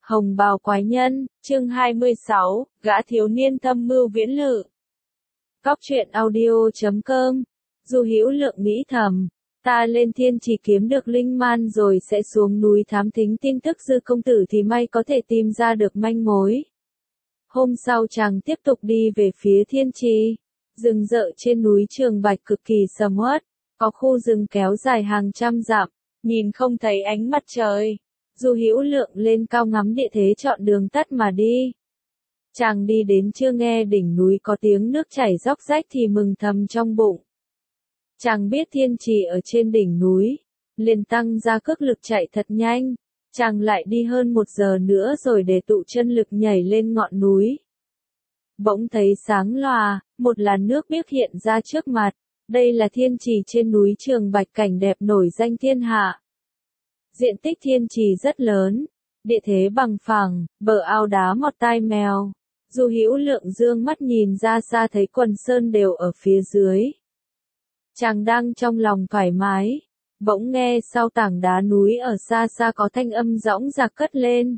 Hồng bào quái nhân, chương 26, gã thiếu niên thâm mưu viễn lự. Góc truyện audio.com. Du Hữu Lượng nghĩ thầm, ta lên thiên chỉ kiếm được linh man rồi sẽ xuống núi thám thính tin tức Dư công tử thì may có thể tìm ra được manh mối. Hôm sau chàng tiếp tục đi về phía thiên trì. Rừng rợ trên núi Trường Bạch cực kỳ sầm uất, có khu rừng kéo dài hàng trăm dặm, nhìn không thấy ánh mặt trời. Du Hữu Lượng lên cao ngắm địa thế chọn đường tắt mà đi. Chàng đi đến chưa nghe đỉnh núi có tiếng nước chảy róc rách thì mừng thầm trong bụng. Chàng biết thiên trì ở trên đỉnh núi, liền tăng ra cước lực chạy thật nhanh. Chàng lại đi hơn 1 giờ nữa rồi để tụ chân lực nhảy lên ngọn núi. Bỗng thấy sáng lòa, một làn nước biếc hiện ra trước mặt. Đây là thiên trì trên núi Trường Bạch, cảnh đẹp nổi danh thiên hạ. Diện tích thiên trì rất lớn, địa thế bằng phẳng, bờ ao đá mọt tai mèo. Du Hữu Lượng dương mắt nhìn ra xa thấy quần sơn đều ở phía dưới. Chàng đang trong lòng thoải mái, bỗng nghe sau tảng đá núi ở xa xa có thanh âm dõng dạc cất lên.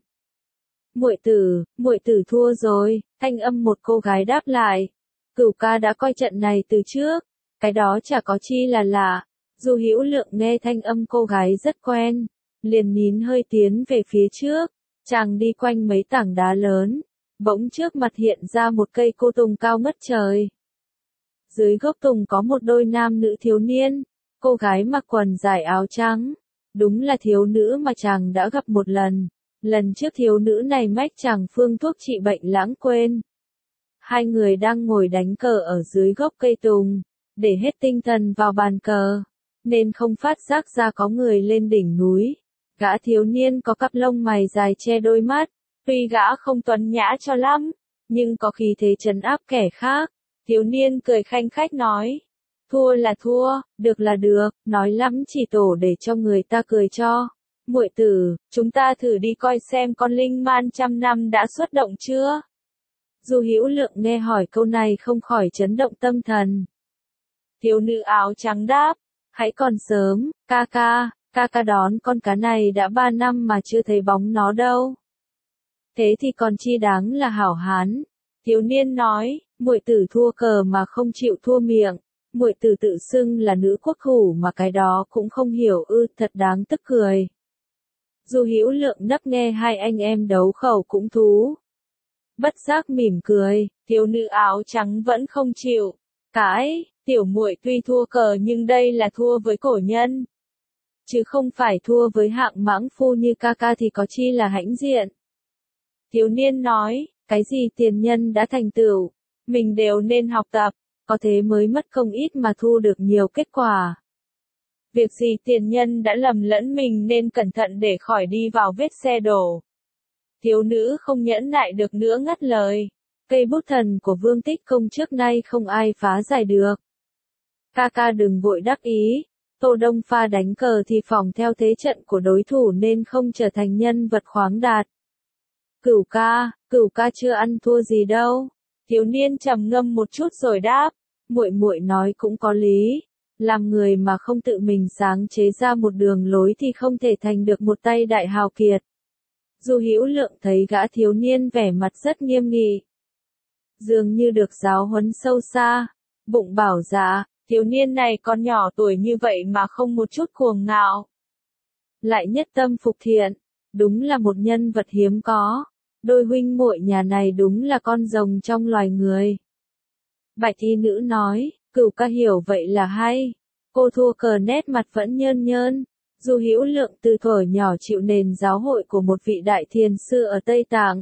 Muội tử thua rồi, thanh âm một cô gái đáp lại. Cửu ca đã coi trận này từ trước, cái đó chả có chi là lạ. Du Hữu Lượng nghe thanh âm cô gái rất quen, liền nín hơi tiến về phía trước. Chàng đi quanh mấy tảng đá lớn, bỗng trước mặt hiện ra một cây cô tùng cao ngất trời. Dưới gốc tùng có một đôi nam nữ thiếu niên, cô gái mặc quần dài áo trắng, đúng là thiếu nữ mà chàng đã gặp một lần. Lần trước thiếu nữ này mách chàng phương thuốc trị bệnh lãng quên. Hai người đang ngồi đánh cờ ở dưới gốc cây tùng, để hết tinh thần vào bàn cờ, nên không phát giác ra có người lên đỉnh núi. Gã thiếu niên có cặp lông mày dài che đôi mắt, tuy gã không tuấn nhã cho lắm, nhưng có khí thế trấn áp kẻ khác. Thiếu niên cười khanh khách nói, thua là thua, được là được, nói lắm chỉ tổ để cho người ta cười cho. Muội tử, chúng ta thử đi coi xem con linh man 100 năm đã xuất động chưa? Du Hữu Lượng nghe hỏi câu này không khỏi chấn động tâm thần. Thiếu nữ áo trắng đáp, hãy còn sớm, ca ca đón con cá này đã 3 năm mà chưa thấy bóng nó đâu. Thế thì còn chi đáng là hảo hán. Thiếu niên nói, muội tử thua cờ mà không chịu thua miệng, muội tử tự xưng là nữ quốc thủ mà cái đó cũng không hiểu ư, thật đáng tức cười. Du Hữu Lượng nấp nghe hai anh em đấu khẩu cũng thú. Bất giác mỉm cười, thiếu nữ áo trắng vẫn không chịu. Cái, tiểu muội tuy thua cờ nhưng đây là thua với cổ nhân, chứ không phải thua với hạng mãng phu như ca ca thì có chi là hãnh diện. Thiếu niên nói, cái gì tiền nhân đã thành tựu, mình đều nên học tập, có thế mới mất không ít mà thu được nhiều kết quả. Việc gì tiền nhân đã lầm lẫn mình nên cẩn thận để khỏi đi vào vết xe đổ. Thiếu nữ không nhẫn nại được nữa ngắt lời. Cây bút thần của Vương Tích Công trước nay không ai phá giải được. Ca ca đừng vội đắc ý. Tô Đông Pha đánh cờ thì phòng theo thế trận của đối thủ nên không trở thành nhân vật khoáng đạt. Cửu ca chưa ăn thua gì đâu. Thiếu niên trầm ngâm một chút rồi đáp. Muội nói cũng có lý. Làm người mà không tự mình sáng chế ra một đường lối thì không thể thành được một tay đại hào kiệt. Du Hữu Lượng thấy gã thiếu niên vẻ mặt rất nghiêm nghị, dường như được giáo huấn sâu xa, bụng bảo dạ, thiếu niên này còn nhỏ tuổi như vậy mà không một chút cuồng ngạo. Lại nhất tâm phục thiện, đúng là một nhân vật hiếm có, đôi huynh muội nhà này đúng là con rồng trong loài người. Bạch y nữ nói, Cửu ca hiểu vậy là hay, cô thua cờ nét mặt vẫn nhơn nhơn. Du Hữu Lượng từ thuở nhỏ chịu nền giáo hội của một vị đại thiền sư ở Tây Tạng.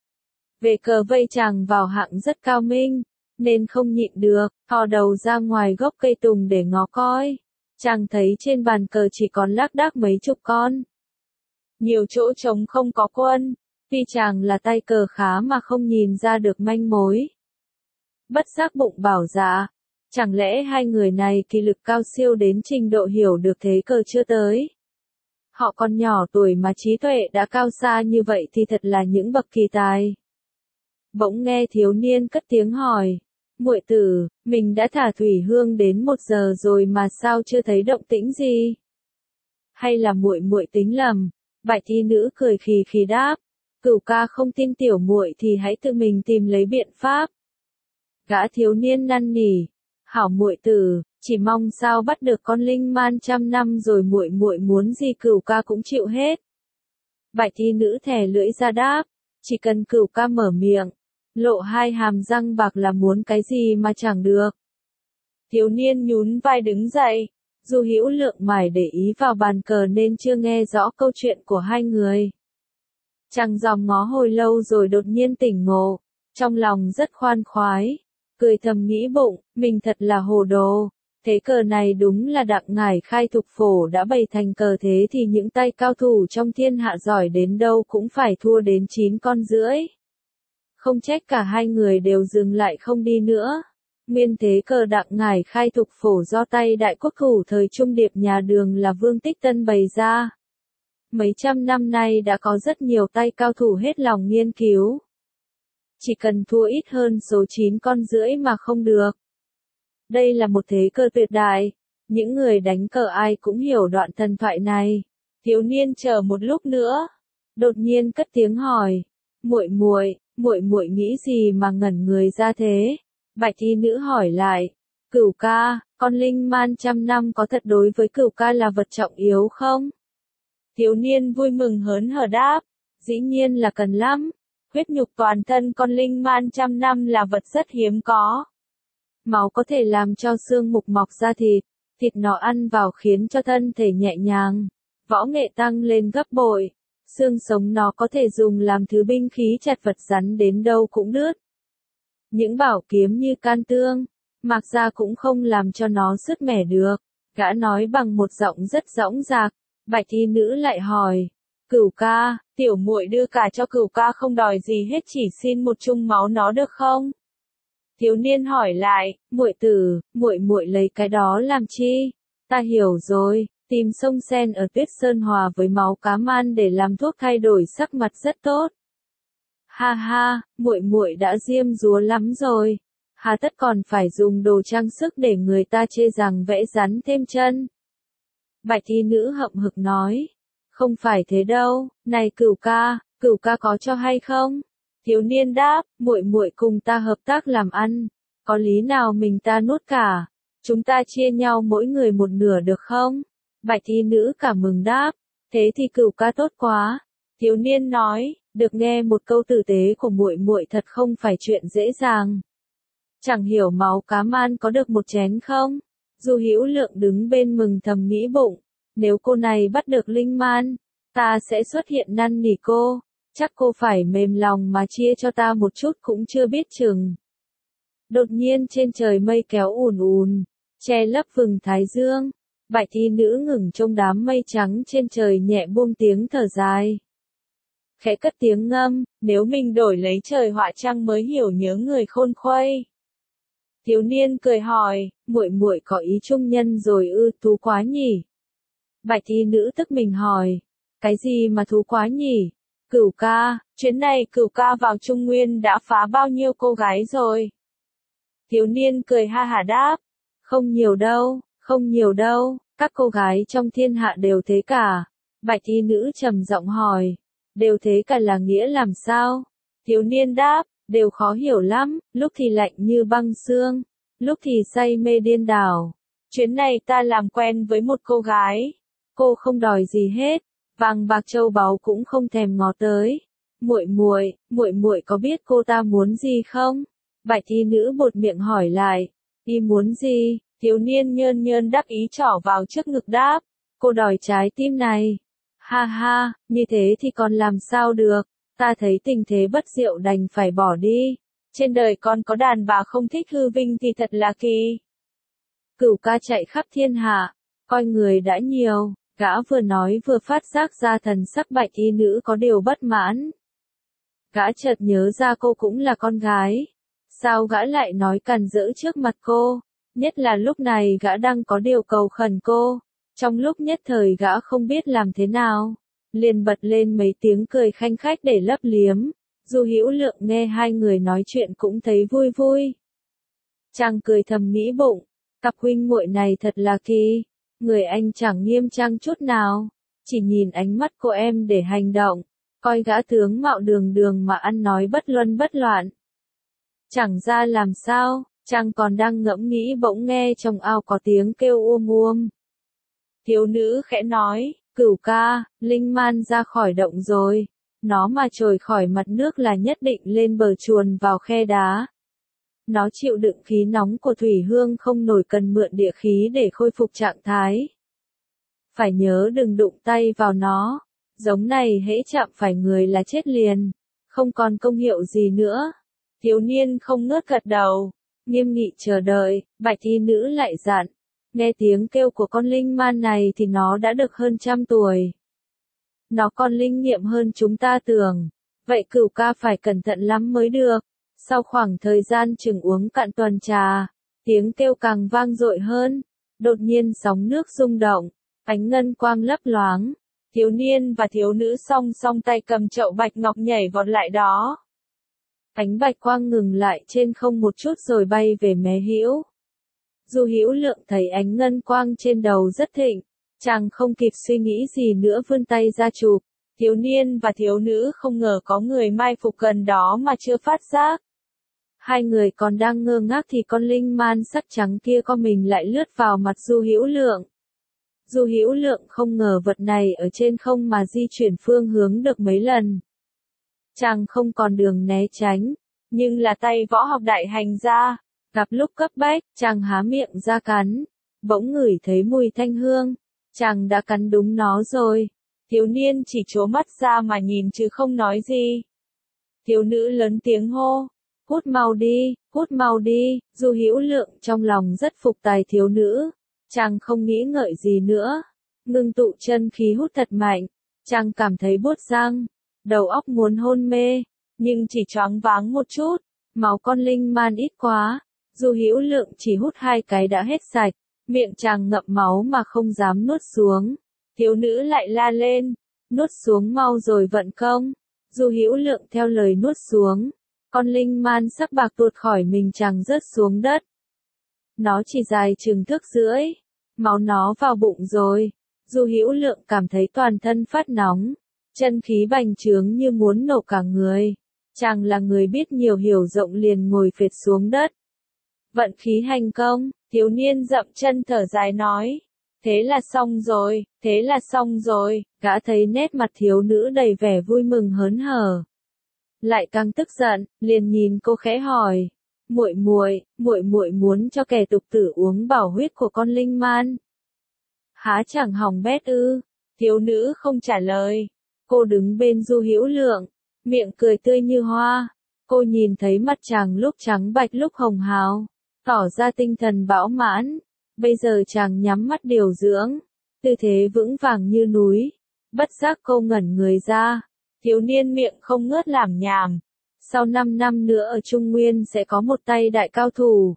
Về cờ vây chàng vào hạng rất cao minh, nên không nhịn được, thò đầu ra ngoài gốc cây tùng để ngó coi. Chàng thấy trên bàn cờ chỉ còn lác đác mấy chục con. Nhiều chỗ trống không có quân, tuy chàng là tay cờ khá mà không nhìn ra được manh mối. Bất giác bụng bảo dạ, chẳng lẽ hai người này kỳ lực cao siêu đến trình độ hiểu được thế cờ chưa tới. Họ còn nhỏ tuổi mà trí tuệ đã cao xa như vậy thì thật là những bậc kỳ tài. Bỗng nghe thiếu niên cất tiếng hỏi, muội tử, mình đã thả thủy hương đến 1 giờ rồi mà sao chưa thấy động tĩnh gì? Hay là muội tính lầm? Bạch y nữ cười khì khì đáp, Cửu ca không tin tiểu muội thì hãy tự mình tìm lấy biện pháp. Gã thiếu niên năn nỉ, hảo muội tử, chỉ mong sao bắt được con linh man 100 năm rồi muội muội muốn gì Cửu ca cũng chịu hết. Bạch y nữ thè lưỡi ra đáp, chỉ cần Cửu ca mở miệng, lộ hai hàm răng bạc là muốn cái gì mà chẳng được. Thiếu niên nhún vai đứng dậy, Du Hữu Lượng mải để ý vào bàn cờ nên chưa nghe rõ câu chuyện của hai người. Chàng dòm ngó hồi lâu rồi đột nhiên tỉnh ngộ, trong lòng rất khoan khoái, cười thầm nghĩ bụng, mình thật là hồ đồ. Thế cờ này đúng là Đặng Ngải Khai Thục Phổ đã bày thành cờ thế thì những tay cao thủ trong thiên hạ giỏi đến đâu cũng phải thua đến 9 con rưỡi. Không trách cả hai người đều dừng lại không đi nữa. Nguyên thế cờ Đặng Ngải Khai Thục Phổ do tay đại quốc thủ thời Trung Điệp nhà Đường là Vương Tích Tân bày ra. Mấy trăm năm nay đã có rất nhiều tay cao thủ hết lòng nghiên cứu. Chỉ cần thua ít hơn số 9 con rưỡi mà không được. Đây là một thế cờ tuyệt đại, những người đánh cờ ai cũng hiểu đoạn thần thoại này. Thiếu niên chờ một lúc nữa, đột nhiên cất tiếng hỏi, muội muội nghĩ gì mà ngẩn người ra thế? Bạch y nữ hỏi lại, Cửu ca, con linh man 100 năm có thật đối với Cửu ca là vật trọng yếu không? Thiếu niên vui mừng hớn hở đáp, dĩ nhiên là cần lắm. Huyết nhục toàn thân con linh man 100 năm là vật rất hiếm có. Máu có thể làm cho xương mục mọc ra thịt, thịt nó ăn vào khiến cho thân thể nhẹ nhàng, võ nghệ tăng lên gấp bội, xương sống nó có thể dùng làm thứ binh khí chặt vật rắn đến đâu cũng đứt. Những bảo kiếm như can tương, mạc ra cũng không làm cho nó sứt mẻ được. Gã nói bằng một giọng rất dõng dạc. Bạch y nữ lại hỏi, Cửu ca, tiểu muội đưa cả cho Cửu ca không đòi gì hết, chỉ xin một chung máu nó được không? Thiếu niên hỏi lại, muội tử, muội lấy cái đó làm chi? Ta hiểu rồi, tìm sông sen ở Tuyết Sơn hòa với máu cá man để làm thuốc thay đổi sắc mặt rất tốt. Ha ha, muội đã diêm dúa lắm rồi. Hà tất còn phải dùng đồ trang sức để người ta chê rằng vẽ rắn thêm chân. Bạch y nữ hậm hực nói, không phải thế đâu, này Cửu ca có cho hay không? Thiếu niên đáp, muội cùng ta hợp tác làm ăn, có lý nào mình ta nuốt cả, chúng ta chia nhau mỗi người một nửa được không? Bạch y nữ cảm mừng đáp, thế thì Cửu ca tốt quá. Thiếu niên nói, được nghe một câu tử tế của muội thật không phải chuyện dễ dàng. Chẳng hiểu máu cá man có được một chén không? Du Hữu Lượng đứng bên mừng thầm nghĩ bụng, nếu cô này bắt được linh man, ta sẽ xuất hiện năn nỉ cô, chắc cô phải mềm lòng mà chia cho ta một chút cũng chưa biết chừng. Đột nhiên trên trời mây kéo ùn ùn, che lấp vầng thái dương, Bạch y nữ ngừng trong đám mây trắng trên trời nhẹ buông tiếng thở dài. Khẽ cất tiếng ngâm, nếu mình đổi lấy trời họa chăng mới hiểu nhớ người khôn khuây. Thiếu niên cười hỏi, muội có ý trung nhân rồi ư? Thú quá nhỉ? Bạch y nữ tức mình hỏi, cái gì mà thú quá nhỉ? Cửu ca, chuyến này Cửu ca vào Trung Nguyên đã phá bao nhiêu cô gái rồi? Thiếu niên cười ha hả đáp, không nhiều đâu, các cô gái trong thiên hạ đều thế cả. Bạch y nữ trầm giọng hỏi, đều thế cả là nghĩa làm sao? Thiếu niên đáp, đều khó hiểu lắm, lúc thì lạnh như băng xương, lúc thì say mê điên đảo. Chuyến này ta làm quen với một cô gái, cô không đòi gì hết, vàng bạc châu báu cũng không thèm ngó tới. Muội có biết cô ta muốn gì không? Bạch y nữ buột miệng hỏi lại, y muốn gì? Thiếu niên nhơn nhơn đáp ý trỏ vào trước ngực đáp, cô đòi trái tim này. Ha ha, như thế thì còn làm sao được, ta thấy tình thế bất diệu đành phải bỏ đi. Trên đời còn có đàn bà không thích hư vinh thì thật là kỳ. Cửu ca chạy khắp thiên hạ, coi người đã nhiều, gã vừa nói vừa phát giác ra thần sắc bạch y nữ có điều bất mãn. Gã chợt nhớ ra cô cũng là con gái. Sao gã lại nói càn rỡ trước mặt cô? Nhất là lúc này gã đang có điều cầu khẩn cô. Trong lúc nhất thời gã không biết làm thế nào, liền bật lên mấy tiếng cười khanh khách để lấp liếm. Du Hữu Lượng nghe hai người nói chuyện cũng thấy vui vui. Chàng cười thầm nghĩ bụng, cặp huynh muội này thật là kỳ, người anh chẳng nghiêm trang chút nào, chỉ nhìn ánh mắt cô em để hành động, coi gã tướng mạo đường đường mà ăn nói bất luân bất loạn. Chẳng ra làm sao, chàng còn đang ngẫm nghĩ bỗng nghe trong ao có tiếng kêu uôm. Thiếu nữ khẽ nói, Cửu ca, linh man ra khỏi động rồi. Nó mà trồi khỏi mặt nước là nhất định lên bờ chuồn vào khe đá. Nó chịu đựng khí nóng của thủy hương không nổi, cần mượn địa khí để khôi phục trạng thái. Phải nhớ đừng đụng tay vào nó. Giống này hễ chạm phải người là chết liền. Không còn công hiệu gì nữa. Thiếu niên không ngớt gật đầu. Nghiêm nghị chờ đợi, bạch y nữ lại dặn. Nghe tiếng kêu của con linh man này thì nó đã được hơn 100 tuổi. Nó còn linh nghiệm hơn chúng ta tưởng. Vậy Cửu ca phải cẩn thận lắm mới được. Sau khoảng thời gian chừng uống cạn tuần trà, tiếng kêu càng vang dội hơn. Đột nhiên sóng nước rung động, ánh ngân quang lấp loáng. Thiếu niên và thiếu nữ song song tay cầm chậu bạch ngọc nhảy vọt lại đó. Ánh bạch quang ngừng lại trên không một chút rồi bay về mé hữu. Du Hữu Lượng thấy ánh ngân quang trên đầu rất thịnh, chàng không kịp suy nghĩ gì nữa vươn tay ra chụp. Thiếu niên và thiếu nữ không ngờ có người mai phục gần đó mà chưa phát giác. Hai người còn đang ngơ ngác thì con linh man sắc trắng kia co mình lại lướt vào mặt Du Hữu Lượng. Du Hữu Lượng không ngờ vật này ở trên không mà di chuyển phương hướng được mấy lần. Chàng không còn đường né tránh, nhưng là tay võ học đại hành ra. Gặp lúc cấp bách, chàng há miệng ra cắn, bỗng ngửi thấy mùi thanh hương, chàng đã cắn đúng nó rồi. Thiếu niên chỉ trố mắt ra mà nhìn chứ không nói gì. Thiếu nữ lớn tiếng hô, hút mau đi, Du Hữu Lượng trong lòng rất phục tài thiếu nữ, chàng không nghĩ ngợi gì nữa, ngưng tụ chân khí hút thật mạnh, chàng cảm thấy buốt răng, đầu óc muốn hôn mê, nhưng chỉ choáng váng một chút, máu con linh man ít quá. Du Hữu Lượng chỉ hút 2 cái đã hết sạch, miệng chàng ngậm máu mà không dám nuốt xuống. Thiếu nữ lại la lên, nuốt xuống mau rồi vận công. Du Hữu Lượng theo lời nuốt xuống, con linh man sắc bạc tuột khỏi mình chàng rớt xuống đất. Nó chỉ dài chừng thước rưỡi, máu nó vào bụng rồi. Du Hữu Lượng cảm thấy toàn thân phát nóng, chân khí bành trướng như muốn nổ cả người. Chàng là người biết nhiều hiểu rộng liền ngồi phệt xuống đất. Vận khí hành công, thiếu niên dậm chân thở dài nói. Thế là xong rồi, gã thấy nét mặt thiếu nữ đầy vẻ vui mừng hớn hở. Lại càng tức giận, liền nhìn cô khẽ hỏi. Muội muội muốn cho kẻ tục tử uống bảo huyết của con linh man. Há chẳng hỏng bét ư? Thiếu nữ không trả lời. Cô đứng bên Du Hữu Lượng, miệng cười tươi như hoa. Cô nhìn thấy mặt chàng lúc trắng bạch lúc hồng hào, tỏ ra tinh thần bão mãn. Bây giờ chàng nhắm mắt điều dưỡng, tư thế vững vàng như núi. Bất giác cô ngẩn người ra. Thiếu niên miệng không ngớt làm nhảm. Sau 5 năm nữa ở Trung Nguyên sẽ có một tay đại cao thủ.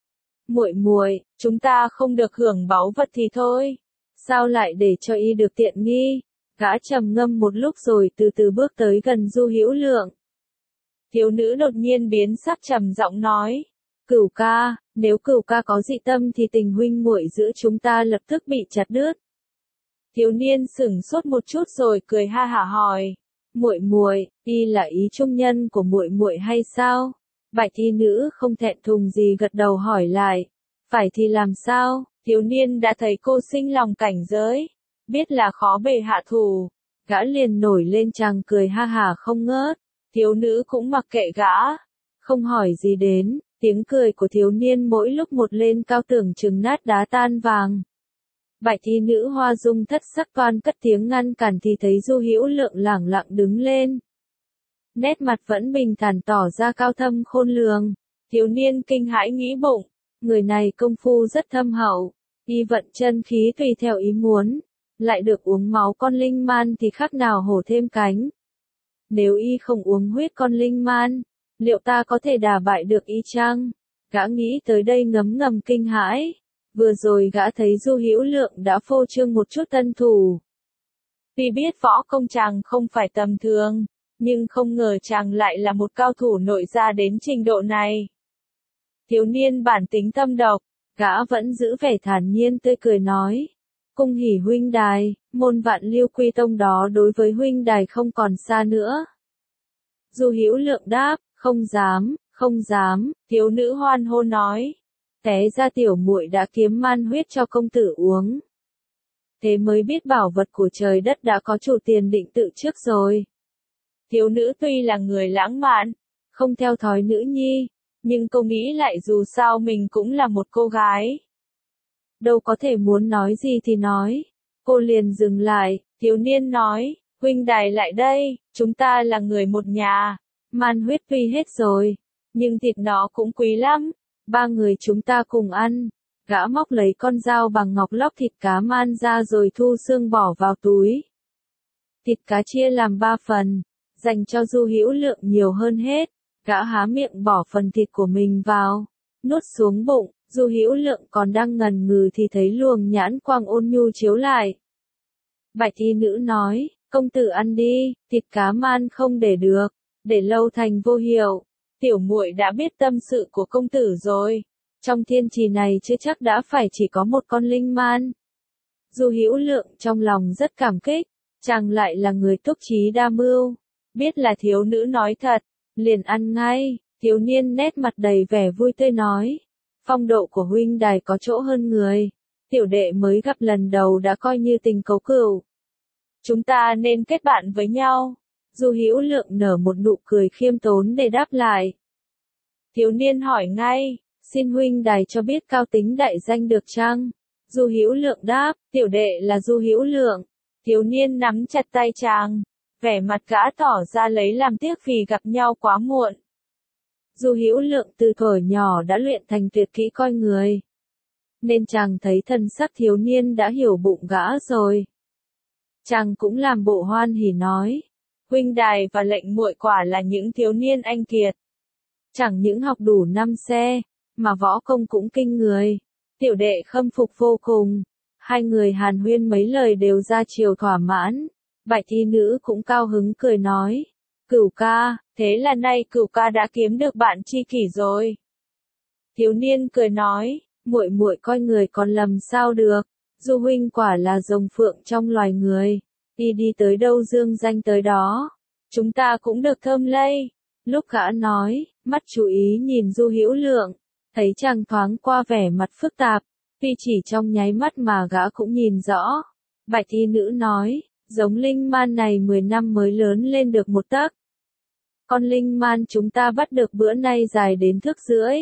Muội, chúng ta không được hưởng báu vật thì thôi. Sao lại để cho y được tiện nghi? Gã trầm ngâm một lúc rồi từ từ bước tới gần Du Hữu Lượng. Thiếu nữ đột nhiên biến sắc trầm giọng nói. Cửu ca, nếu Cửu ca có dị tâm thì tình huynh muội giữa chúng ta lập tức bị chặt đứt. Thiếu niên sửng sốt một chút rồi cười ha hả hỏi. Muội, y là ý trung nhân của muội hay sao? Bạch y nữ không thẹn thùng gì gật đầu hỏi lại. Phải thì làm sao? Thiếu niên đã thấy cô sinh lòng cảnh giới, biết là khó bề hạ thủ, gã liền nổi lên chàng cười ha hả không ngớt. Thiếu nữ cũng mặc kệ gã, không hỏi gì đến. Tiếng cười của thiếu niên mỗi lúc một lên cao tưởng chừng nát đá tan vàng. Bạch y nữ hoa dung thất sắc toan cất tiếng ngăn cản thì thấy Du Hữu Lượng lẳng lặng đứng lên. Nét mặt vẫn bình thản tỏ ra cao thâm khôn lường. Thiếu niên kinh hãi nghĩ bụng, người này công phu rất thâm hậu, y vận chân khí tùy theo ý muốn, lại được uống máu con linh man thì khác nào hổ thêm cánh. Nếu y không uống huyết con linh man, liệu ta có thể đả bại được y chăng? Gã nghĩ tới đây ngấm ngầm kinh hãi. Vừa rồi gã thấy Du Hữu Lượng đã phô trương một chút tân thủ. Tuy biết võ công chàng không phải tầm thường, nhưng không ngờ chàng lại là một cao thủ nội gia đến trình độ này. Thiếu niên bản tính thâm độc, gã vẫn giữ vẻ thản nhiên tươi cười nói. Cung hỉ huynh đài, môn Vạn Lưu Quy Tông đó đối với huynh đài không còn xa nữa. Du Hữu Lượng đáp, không dám, không dám, thiếu nữ hoan hô nói. Té ra tiểu muội đã kiếm man huyết cho công tử uống. Thế mới biết bảo vật của trời đất đã có chủ tiền định tự trước rồi. Thiếu nữ tuy là người lãng mạn, không theo thói nữ nhi, nhưng cô nghĩ lại dù sao mình cũng là một cô gái. Đâu có thể muốn nói gì thì nói. Cô liền dừng lại, thiếu niên nói, huynh đài lại đây, chúng ta là người một nhà. Man huyết tuy hết rồi, nhưng thịt nó cũng quý lắm. 3 người chúng ta cùng ăn. Gã móc lấy con dao bằng ngọc lóc thịt cá man ra rồi thu xương bỏ vào túi. Thịt cá chia làm 3 phần, dành cho Du Hữu Lượng nhiều hơn hết. Gã há miệng bỏ phần thịt của mình vào, nuốt xuống bụng. Du Hữu Lượng còn đang ngần ngừ thì thấy luồng nhãn quang ôn nhu chiếu lại. Bạch y nữ nói, công tử ăn đi, thịt cá man không để được, để lâu thành vô hiệu. Tiểu muội đã biết tâm sự của công tử rồi. Trong thiên trì này chưa chắc đã phải chỉ có một con linh man. Du Hữu Lượng trong lòng rất cảm kích, chàng lại là người túc trí đa mưu, biết là thiếu nữ nói thật, liền ăn ngay. Thiếu niên nét mặt đầy vẻ vui tươi nói, phong độ của huynh đài có chỗ hơn người, tiểu đệ mới gặp lần đầu đã coi như tình cấu cửu. Chúng ta nên kết bạn với nhau. Du Hữu Lượng nở một nụ cười khiêm tốn để đáp lại. Thiếu niên hỏi ngay, xin huynh đài cho biết cao tính đại danh được chăng? Du Hữu Lượng đáp, tiểu đệ là Du Hữu Lượng. Thiếu niên nắm chặt tay chàng, vẻ mặt gã tỏ ra lấy làm tiếc vì gặp nhau quá muộn. Du Hữu Lượng từ thuở nhỏ đã luyện thành tuyệt kỹ coi người, nên chàng thấy thần sắc thiếu niên đã hiểu bụng gã rồi. Chàng cũng làm bộ hoan hỉ nói, huynh đài và lệnh muội quả là những thiếu niên anh kiệt. Chẳng những học đủ 5 xe, mà võ công cũng kinh người. Tiểu đệ khâm phục vô cùng. Hai người hàn huyên mấy lời đều ra chiều thỏa mãn. Bạch y nữ cũng cao hứng cười nói, Cửu ca, thế là nay Cửu ca đã kiếm được bạn tri kỷ rồi. Thiếu niên cười nói, muội muội coi người còn lầm sao được. Du huynh quả là rồng phượng trong loài người, đi tới đâu dương danh tới đó. Chúng ta cũng được thơm lây. Lúc gã nói, mắt chú ý nhìn Du Hữu Lượng, thấy chàng thoáng qua vẻ mặt phức tạp, tuy chỉ trong nháy mắt mà gã cũng nhìn rõ. Bạch y nữ nói, giống linh man này 10 năm mới lớn lên được 1 tấc. Con linh man chúng ta bắt được bữa nay dài đến thước rưỡi.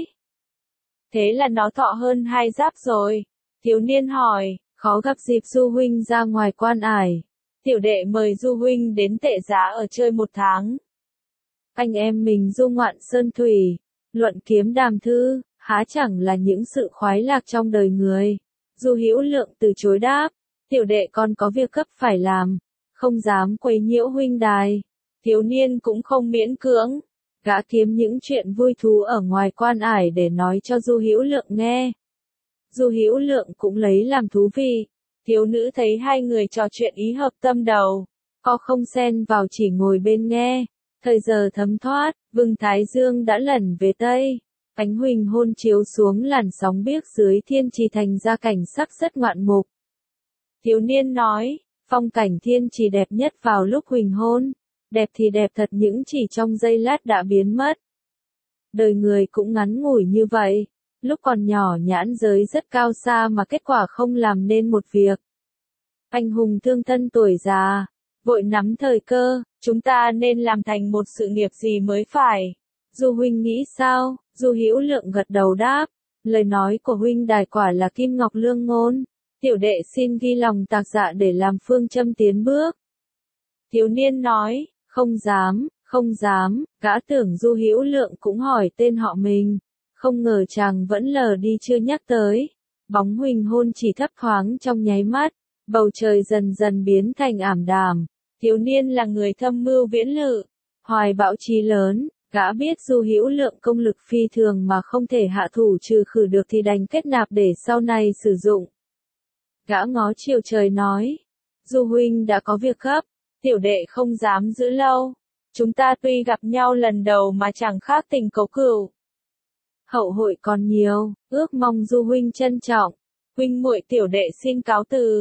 Thế là nó thọ hơn 2 giáp rồi. Thiếu niên hỏi, khó gặp dịp Du huynh ra ngoài quan ải. Tiểu đệ mời Du huynh đến Tệ Giá ở chơi 1 tháng. Anh em mình du ngoạn sơn thủy, luận kiếm đàm thư, há chẳng là những sự khoái lạc trong đời người. Du Hữu Lượng từ chối đáp, tiểu đệ còn có việc cấp phải làm, không dám quấy nhiễu huynh đài. Thiếu niên cũng không miễn cưỡng, gã kiếm những chuyện vui thú ở ngoài quan ải để nói cho Du Hữu Lượng nghe. Du Hữu Lượng cũng lấy làm thú vị. Thiếu nữ thấy hai người trò chuyện ý hợp tâm đầu, co không xen vào chỉ ngồi bên nghe. Thời giờ thấm thoát, vừng thái dương đã lẩn về tây, ánh huỳnh hôn chiếu xuống làn sóng biếc dưới thiên trì thành ra cảnh sắc rất ngoạn mục. Thiếu niên nói, phong cảnh thiên trì đẹp nhất vào lúc huỳnh hôn, đẹp thì đẹp thật những chỉ trong giây lát đã biến mất. Đời người cũng ngắn ngủi như vậy, lúc còn nhỏ nhãn giới rất cao xa mà kết quả không làm nên một việc. Anh hùng thương thân tuổi già, vội nắm thời cơ, chúng ta nên làm thành một sự nghiệp gì mới phải. Du huynh nghĩ sao? Du Hữu Lượng gật đầu đáp, lời nói của huynh đài quả là kim ngọc lương ngôn, tiểu đệ xin ghi lòng tạc dạ để làm phương châm tiến bước. Thiếu niên nói, không dám, không dám, gã tưởng Du Hữu Lượng cũng hỏi tên họ mình, không ngờ chàng vẫn lờ đi chưa nhắc tới. Bóng huỳnh hôn chỉ thấp thoáng trong nháy mắt, bầu trời dần dần biến thành ảm đạm. Thiếu niên là người thâm mưu viễn lự, hoài bão chí lớn, gã biết Du Hữu Lượng công lực phi thường mà không thể hạ thủ trừ khử được thì đành kết nạp để sau này sử dụng. Gã ngó chiều trời nói, Du huynh đã có việc gấp, tiểu đệ không dám giữ lâu. Chúng ta tuy gặp nhau lần đầu mà chẳng khác tình cấu cửu. Hậu hội còn nhiều, ước mong Du huynh trân trọng. Huynh muội tiểu đệ xin cáo từ.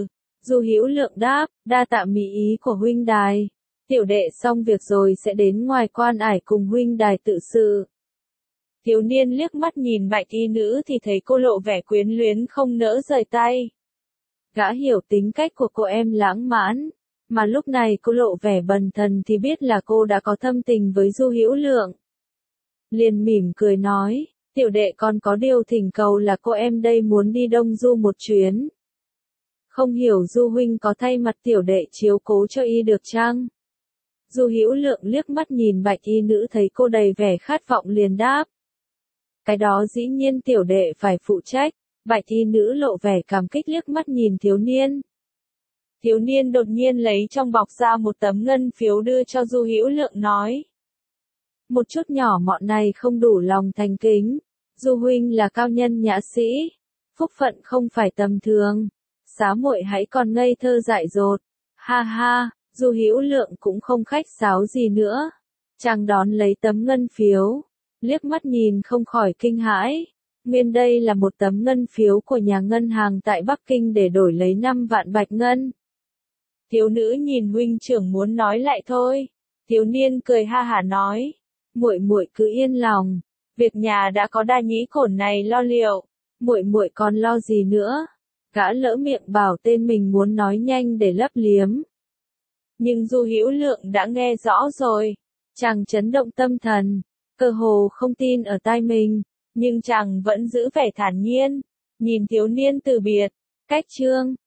Du Hữu Lượng đáp, đa tạ mỹ ý của huynh đài. Tiểu đệ xong việc rồi sẽ đến ngoài quan ải cùng huynh đài tự sự. Thiếu niên liếc mắt nhìn bạch y nữ thì thấy cô lộ vẻ quyến luyến không nỡ rời tay. Gã hiểu tính cách của cô em lãng mạn, mà lúc này cô lộ vẻ bần thần thì biết là cô đã có thâm tình với Du Hữu Lượng. Liền mỉm cười nói, tiểu đệ còn có điều thỉnh cầu là cô em đây muốn đi Đông Du một chuyến. Không hiểu Du huynh có thay mặt tiểu đệ chiếu cố cho y được chăng? Du Hữu Lượng liếc mắt nhìn bạch y nữ thấy cô đầy vẻ khát vọng liền đáp. Cái đó dĩ nhiên tiểu đệ phải phụ trách. Bạch y nữ lộ vẻ cảm kích liếc mắt nhìn thiếu niên. Thiếu niên đột nhiên lấy trong bọc ra một tấm ngân phiếu đưa cho Du Hữu Lượng nói. Một chút nhỏ mọn này không đủ lòng thành kính. Du huynh là cao nhân nhã sĩ. Phúc phận không phải tầm thường. Xá muội hãy còn ngây thơ dại dột. Ha ha, Du Hữu Lượng cũng không khách sáo gì nữa. Chàng đón lấy tấm ngân phiếu. Liếc mắt nhìn không khỏi kinh hãi. Nguyên đây là một tấm ngân phiếu của nhà ngân hàng tại Bắc Kinh để đổi lấy 5 vạn bạch ngân. Thiếu nữ nhìn huynh trưởng muốn nói lại thôi. Thiếu niên cười ha hả nói, muội muội cứ yên lòng, việc nhà đã có đa nhĩ cổn này lo liệu, muội muội còn lo gì nữa? Gã lỡ miệng bảo tên mình muốn nói nhanh để lấp liếm. Nhưng Du Hữu Lượng đã nghe rõ rồi, chàng chấn động tâm thần, cơ hồ không tin ở tai mình. Nhưng chàng vẫn giữ vẻ thản nhiên, nhìn thiếu niên từ biệt, cách chương.